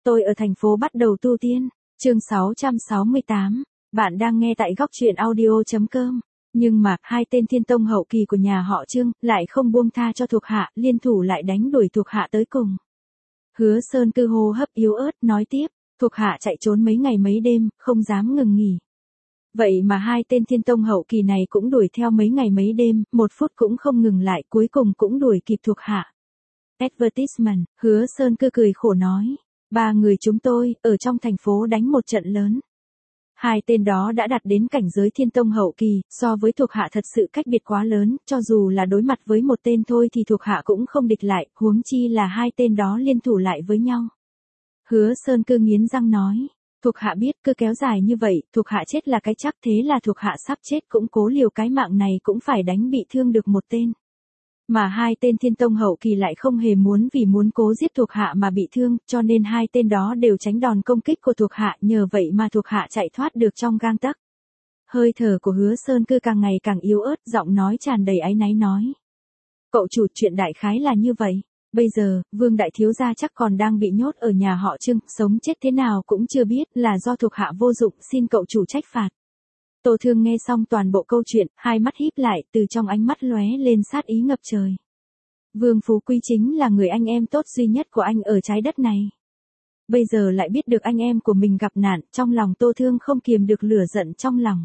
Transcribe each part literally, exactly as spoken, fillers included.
Tôi ở thành phố bắt đầu tu tiên. Chương sáu trăm sáu mươi tám. Bạn đang nghe tại góc truyện audio chấm com. Nhưng mà, hai tên thiên tông hậu kỳ của nhà họ Trương, lại không buông tha cho thuộc hạ, liên thủ lại đánh đuổi thuộc hạ tới cùng. Hứa Sơn Cư hô hấp yếu ớt, nói tiếp, thuộc hạ chạy trốn mấy ngày mấy đêm, không dám ngừng nghỉ. Vậy mà hai tên thiên tông hậu kỳ này cũng đuổi theo mấy ngày mấy đêm, một phút cũng không ngừng lại, cuối cùng cũng đuổi kịp thuộc hạ. Advertisement, Hứa Sơn Cư cười khổ nói, ba người chúng tôi, ở trong thành phố đánh một trận lớn. Hai tên đó đã đạt đến cảnh giới thiên tông hậu kỳ, so với thuộc hạ thật sự cách biệt quá lớn, cho dù là đối mặt với một tên thôi thì thuộc hạ cũng không địch lại, huống chi là hai tên đó liên thủ lại với nhau. Hứa Sơn Cư nghiến răng nói, thuộc hạ biết cứ kéo dài như vậy, thuộc hạ chết là cái chắc, thế là thuộc hạ sắp chết cũng cố liều cái mạng này cũng phải đánh bị thương được một tên. Mà hai tên thiên tông hậu kỳ lại không hề muốn vì muốn cố giết thuộc hạ mà bị thương, cho nên hai tên đó đều tránh đòn công kích của thuộc hạ, nhờ vậy mà thuộc hạ chạy thoát được trong gang tấc. Hơi thở của Hứa Sơn Cư càng ngày càng yếu ớt, giọng nói tràn đầy áy náy nói. Cậu chủ, chuyện đại khái là như vậy. Bây giờ, Vương đại thiếu gia chắc còn đang bị nhốt ở nhà họ Trương, sống chết thế nào cũng chưa biết, là do thuộc hạ vô dụng, xin cậu chủ trách phạt. Tô Thương nghe xong toàn bộ câu chuyện, hai mắt híp lại, từ trong ánh mắt lóe lên sát ý ngập trời. Vương Phú Quý chính là người anh em tốt duy nhất của anh ở trái đất này. Bây giờ lại biết được anh em của mình gặp nạn, trong lòng Tô Thương không kiềm được lửa giận trong lòng.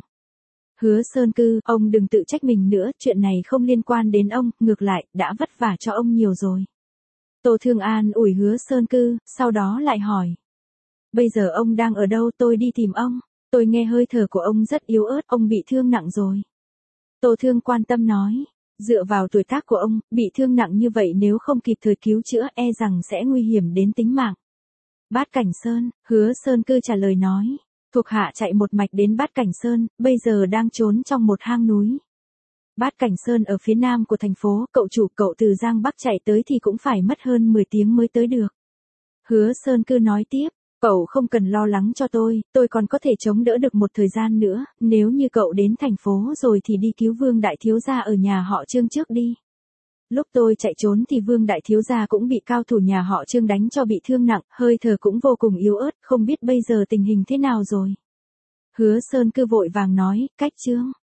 Hứa Sơn Cư, ông đừng tự trách mình nữa, chuyện này không liên quan đến ông, ngược lại, đã vất vả cho ông nhiều rồi. Tô Thương an ủi Hứa Sơn Cư, sau đó lại hỏi. Bây giờ ông đang ở đâu, tôi đi tìm ông. Tôi nghe hơi thở của ông rất yếu ớt, ông bị thương nặng rồi. Tô Thương quan tâm nói, dựa vào tuổi tác của ông, bị thương nặng như vậy nếu không kịp thời cứu chữa e rằng sẽ nguy hiểm đến tính mạng. Bát Cảnh Sơn, Hứa Sơn Cư trả lời nói, thuộc hạ chạy một mạch đến Bát Cảnh Sơn, bây giờ đang trốn trong một hang núi. Bát Cảnh Sơn ở phía nam của thành phố, cậu chủ, cậu từ Giang Bắc chạy tới thì cũng phải mất hơn mười tiếng mới tới được. Hứa Sơn Cư nói tiếp. Cậu không cần lo lắng cho tôi, tôi còn có thể chống đỡ được một thời gian nữa, nếu như cậu đến thành phố rồi thì đi cứu Vương đại thiếu gia ở nhà họ Trương trước đi. Lúc tôi chạy trốn thì Vương đại thiếu gia cũng bị cao thủ nhà họ Trương đánh cho bị thương nặng, hơi thở cũng vô cùng yếu ớt, không biết bây giờ tình hình thế nào rồi. Hứa Sơn Cư vội vàng nói, cách Trương.